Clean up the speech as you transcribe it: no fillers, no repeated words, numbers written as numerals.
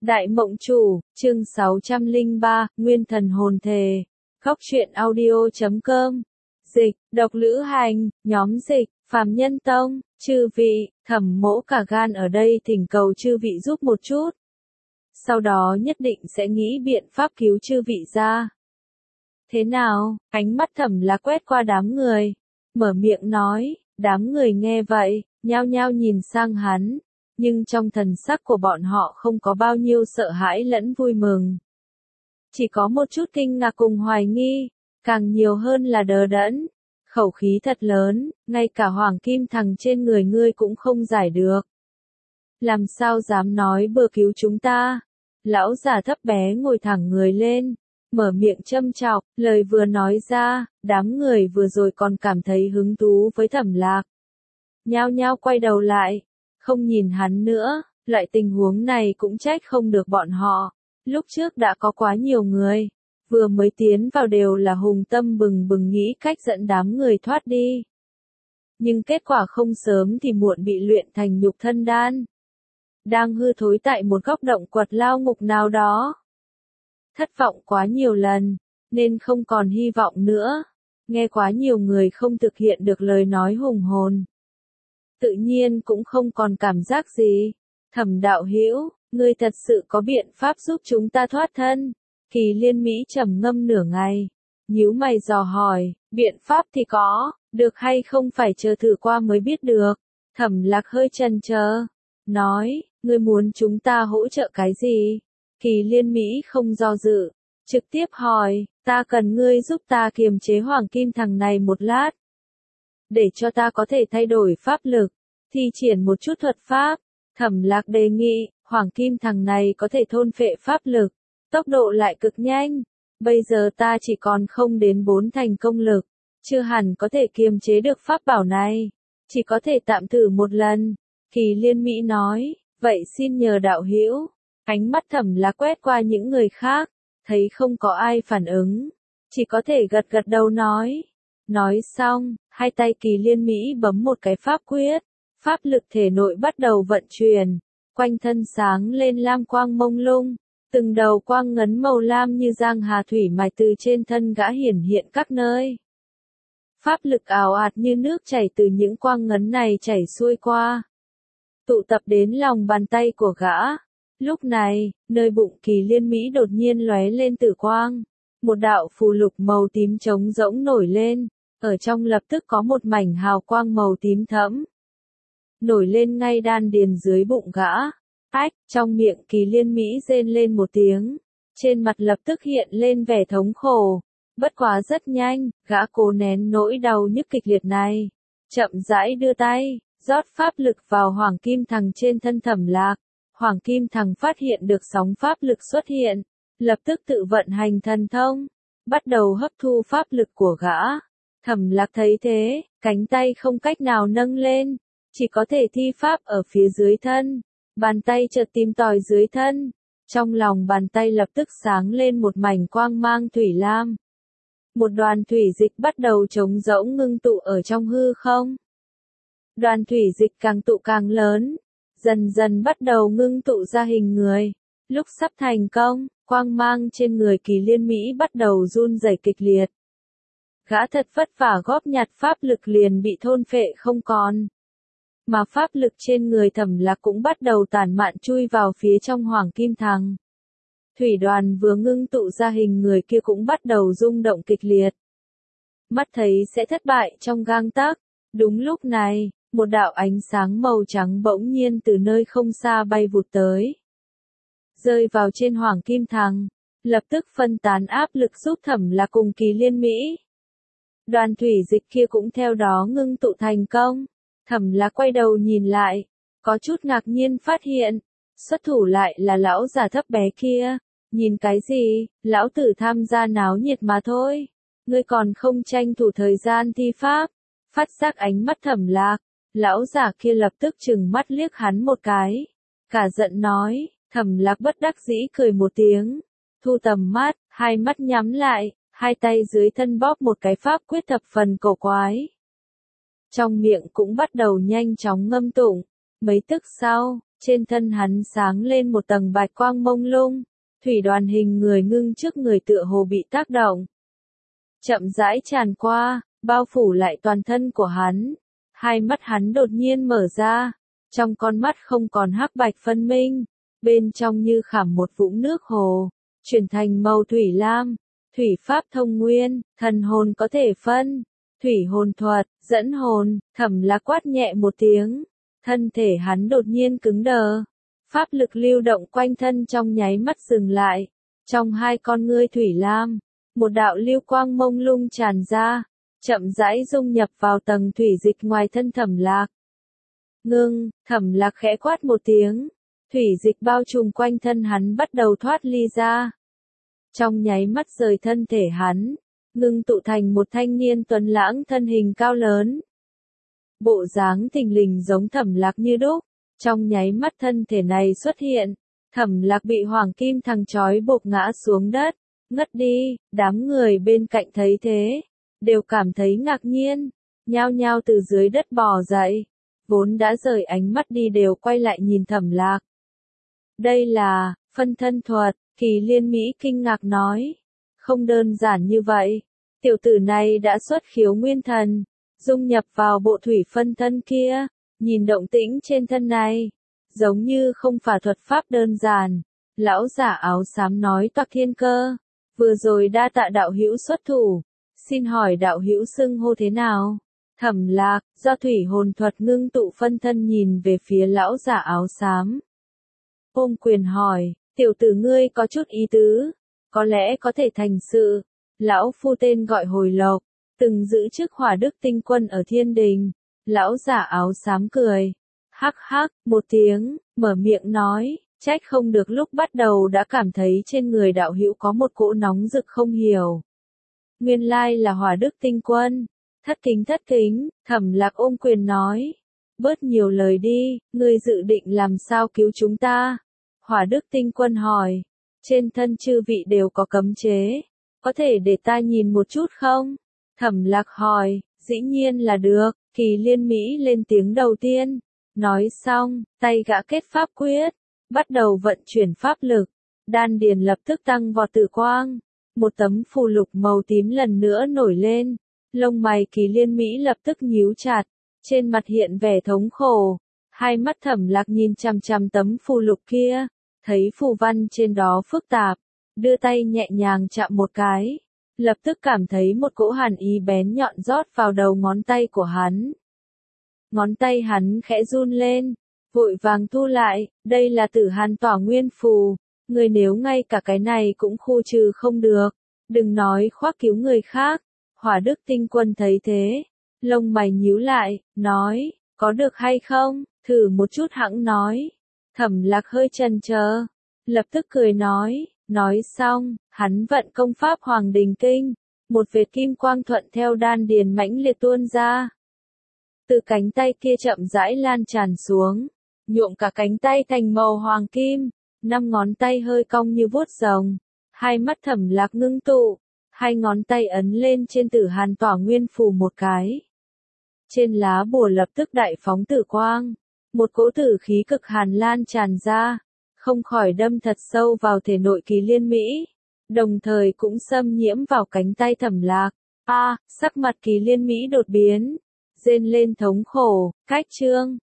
Đại Mộng Chủ, chương 603, Nguyên Thần Hồn Thề. Góc truyện audio.com. Dịch, Độc Lữ Hành, nhóm dịch, Phàm Nhân Tông, chư vị, Thẩm Mỗ cả gan ở đây thỉnh cầu chư vị giúp một chút. Sau đó nhất định sẽ nghĩ biện pháp cứu chư vị ra. Thế nào? Ánh mắt Thẩm Lạc quét qua đám người, mở miệng nói. Đám người nghe vậy, nhao nhao nhìn sang hắn, nhưng trong thần sắc của bọn họ không có bao nhiêu sợ hãi lẫn vui mừng. Chỉ có một chút kinh ngạc cùng hoài nghi, càng nhiều hơn là đờ đẫn. Khẩu khí thật lớn, ngay cả hoàng kim thằng trên người ngươi cũng không giải được. Làm sao dám nói bừa cứu chúng ta? Lão già thấp bé ngồi thẳng người lên, mở miệng châm chọc, lời vừa nói ra, đám người vừa rồi còn cảm thấy hứng thú với Thẩm Lạc. Nhao nhao quay đầu lại, không nhìn hắn nữa, loại tình huống này cũng trách không được bọn họ. Lúc trước đã có quá nhiều người, vừa mới tiến vào đều là hùng tâm bừng bừng nghĩ cách dẫn đám người thoát đi. Nhưng kết quả không sớm thì muộn bị luyện thành nhục thân đan. Đang hư thối tại một góc động quật lao ngục nào đó. Thất vọng quá nhiều lần, nên không còn hy vọng nữa. Nghe quá nhiều người không thực hiện được lời nói hùng hồn. Tự nhiên cũng không còn cảm giác gì. Thẩm đạo hữu, ngươi thật sự có biện pháp giúp chúng ta thoát thân? Kỳ Liên Mỹ trầm ngâm nửa ngày, nhíu mày dò hỏi, biện pháp thì có, được hay không phải chờ thử qua mới biết được. Thẩm Lạc hơi chần chờ, nói, ngươi muốn chúng ta hỗ trợ cái gì? Kỳ Liên Mỹ không do dự, trực tiếp hỏi, ta cần ngươi giúp ta kiềm chế hoàng kim thằng này một lát. Để cho ta có thể thay đổi pháp lực, thi triển một chút thuật pháp. Thẩm Lạc đề nghị, hoàng kim thằng này có thể thôn phệ pháp lực, tốc độ lại cực nhanh. Bây giờ ta chỉ còn không đến 4 thành công lực, chưa hẳn có thể kiềm chế được pháp bảo này, chỉ có thể tạm thử một lần. Kỳ Liên Mỹ nói, vậy xin nhờ đạo hữu. Ánh mắt Thẩm Lạc quét qua những người khác, thấy không có ai phản ứng, chỉ có thể gật gật đầu nói. Nói xong, hai tay Kỳ Liên Mỹ bấm một cái pháp quyết, pháp lực thể nội bắt đầu vận chuyển, quanh thân sáng lên lam quang mông lung, từng đầu quang ngấn màu lam như giang hà thủy mạch từ trên thân gã hiển hiện các nơi. Pháp lực ào ạt như nước chảy từ những quang ngấn này chảy xuôi qua, tụ tập đến lòng bàn tay của gã. Lúc này, nơi bụng Kỳ Liên Mỹ đột nhiên lóe lên tử quang, một đạo phù lục màu tím trống rỗng nổi lên, ở trong lập tức có một mảnh hào quang màu tím thẫm nổi lên ngay đan điền dưới bụng gã. Ách, trong miệng Kỳ Liên Mỹ rên lên một tiếng, trên mặt lập tức hiện lên vẻ thống khổ. Bất quá rất nhanh, gã cố nén nỗi đau nhức kịch liệt này, chậm rãi đưa tay, rót pháp lực vào hoàng kim thằng trên thân Thẩm Lạc. Hoàng kim thằng phát hiện được sóng pháp lực xuất hiện, lập tức tự vận hành thần thông, bắt đầu hấp thu pháp lực của gã. Thẩm Lạc thấy thế, cánh tay không cách nào nâng lên, chỉ có thể thi pháp ở phía dưới thân, bàn tay chợt tìm tòi dưới thân, trong lòng bàn tay lập tức sáng lên một mảnh quang mang thủy lam. Một đoàn thủy dịch bắt đầu trống rỗng ngưng tụ ở trong hư không. Đoàn thủy dịch càng tụ càng lớn, dần dần bắt đầu ngưng tụ ra hình người. Lúc sắp thành công, quang mang trên người Kỳ Liên Mỹ bắt đầu run rẩy kịch liệt. Gã thật vất vả góp nhặt pháp lực liền bị thôn phệ không còn. Mà pháp lực trên người Thẩm Lạc cũng bắt đầu tản mạn chui vào phía trong hoàng kim thằng. Thủy đoàn vừa ngưng tụ ra hình người kia cũng bắt đầu rung động kịch liệt. Mắt thấy sẽ thất bại trong gang tấc. Đúng lúc này, một đạo ánh sáng màu trắng bỗng nhiên từ nơi không xa bay vụt tới, rơi vào trên hoàng kim thằng, lập tức phân tán áp lực giúp Thẩm Lạc cùng Kỳ Liên Mỹ. Đoàn thủy dịch kia cũng theo đó ngưng tụ thành công. Thẩm Lạc quay đầu nhìn lại, có chút ngạc nhiên phát hiện, xuất thủ lại là lão già thấp bé kia. Nhìn cái gì, lão tử tham gia náo nhiệt mà thôi, ngươi còn không tranh thủ thời gian thi pháp. Phát giác ánh mắt Thẩm Lạc, lão già kia lập tức trừng mắt liếc hắn một cái, cả giận nói. Thẩm Lạc bất đắc dĩ cười một tiếng, thu tầm mắt, hai mắt nhắm lại, hai tay dưới thân bóp một cái pháp quyết thập phần cổ quái. Trong miệng cũng bắt đầu nhanh chóng ngâm tụng. Mấy tức sau, Trên thân hắn sáng lên một tầng bạch quang mông lung, thủy đoàn hình người ngưng trước người tựa hồ bị tác động. Chậm rãi tràn qua, bao phủ lại toàn thân của hắn. Hai mắt hắn đột nhiên mở ra, trong con mắt không còn hắc bạch phân minh, bên trong như khảm một vũng nước hồ, chuyển thành màu thủy lam, thủy pháp thông nguyên, thần hồn có thể phân, thủy hồn thuật, dẫn hồn, Thẩm Lạc quát nhẹ một tiếng, thân thể hắn đột nhiên cứng đờ, pháp lực lưu động quanh thân trong nháy mắt dừng lại, trong hai con ngươi thủy lam, một đạo lưu quang mông lung tràn ra, chậm rãi dung nhập vào tầng thủy dịch ngoài thân Thẩm Lạc. Ngưng, Thẩm Lạc khẽ quát một tiếng, thủy dịch bao trùm quanh thân hắn bắt đầu thoát ly ra. Trong nháy mắt rời thân thể hắn, ngưng tụ thành một thanh niên tuấn lãng thân hình cao lớn. Bộ dáng thình lình giống Thẩm Lạc như đúc, trong nháy mắt thân thể này xuất hiện, Thẩm Lạc bị hoàng kim thằng trói buộc ngã xuống đất, ngất đi, đám người bên cạnh thấy thế, đều cảm thấy ngạc nhiên, nhao nhao từ dưới đất bò dậy, vốn đã rời ánh mắt đi đều quay lại nhìn Thẩm Lạc. Đây là, phân thân thuật, Kỳ Liên Mỹ kinh ngạc nói, không đơn giản như vậy, tiểu tử này đã xuất khiếu nguyên thần, dung nhập vào bộ thủy phân thân kia, nhìn động tĩnh trên thân này, giống như không phải thuật pháp đơn giản. Lão giả áo xám nói toạc thiên cơ, vừa rồi đa tạ đạo hữu xuất thủ, xin hỏi đạo hữu xưng hô thế nào? Thẩm Lạc, do thủy hồn thuật ngưng tụ phân thân nhìn về phía lão giả áo xám. Ôm quyền hỏi, tiểu tử ngươi có chút ý tứ, có lẽ có thể thành sự. Lão phu tên gọi Hồi Lộc, từng giữ chức Hỏa Đức Tinh Quân ở Thiên Đình. Lão giả áo xám cười, hắc hắc, một tiếng, mở miệng nói, trách không được lúc bắt đầu đã cảm thấy trên người đạo hữu có một cỗ nóng rực không hiểu. Nguyên lai là Hỏa Đức Tinh Quân. Thất kính, Thẩm Lạc ôm quyền nói, bớt nhiều lời đi, ngươi dự định làm sao cứu chúng ta? Hỏa Đức Tinh Quân hỏi, trên thân chư vị đều có cấm chế, có thể để ta nhìn một chút không? Thẩm Lạc hỏi, dĩ nhiên là được. Kỳ Liên Mỹ lên tiếng đầu tiên, nói xong, tay gã kết pháp quyết, bắt đầu vận chuyển pháp lực, đan điền lập tức tăng vọt tử quang, một tấm phù lục màu tím lần nữa nổi lên, lông mày Kỳ Liên Mỹ lập tức nhíu chặt, trên mặt hiện vẻ thống khổ, hai mắt Thẩm Lạc nhìn chằm chằm tấm phù lục kia, thấy phù văn trên đó phức tạp, đưa tay nhẹ nhàng chạm một cái. Lập tức cảm thấy một cỗ hàn ý bén nhọn rót vào đầu ngón tay của hắn. Ngón tay hắn khẽ run lên, vội vàng thu lại, đây là Tử Hàn Tỏa Nguyên Phù, người nếu ngay cả cái này cũng khu trừ không được, đừng nói khoác cứu người khác. Hỏa Đức Tinh Quân thấy thế, lông mày nhíu lại, nói, có được hay không, thử một chút hẵng nói. Thẩm Lạc hơi chần chờ, lập tức cười nói xong, hắn vận công pháp Hoàng Đình Kinh, một vệt kim quang thuận theo đan điền mãnh liệt tuôn ra. Từ cánh tay kia chậm rãi lan tràn xuống, nhuộm cả cánh tay thành màu hoàng kim, 5 ngón tay hơi cong như vuốt rồng, hai mắt Thẩm Lạc ngưng tụ, hai ngón tay ấn lên trên Tử Hàn Tỏa Nguyên Phù một cái. Trên lá bùa lập tức đại phóng tử quang, một cỗ tử khí cực hàn lan tràn ra, không khỏi đâm thật sâu vào thể nội Kỳ Liên Mỹ, đồng thời cũng xâm nhiễm vào cánh tay Thẩm Lạc. Sắc mặt Kỳ Liên Mỹ đột biến, rên lên thống khổ, cách chương.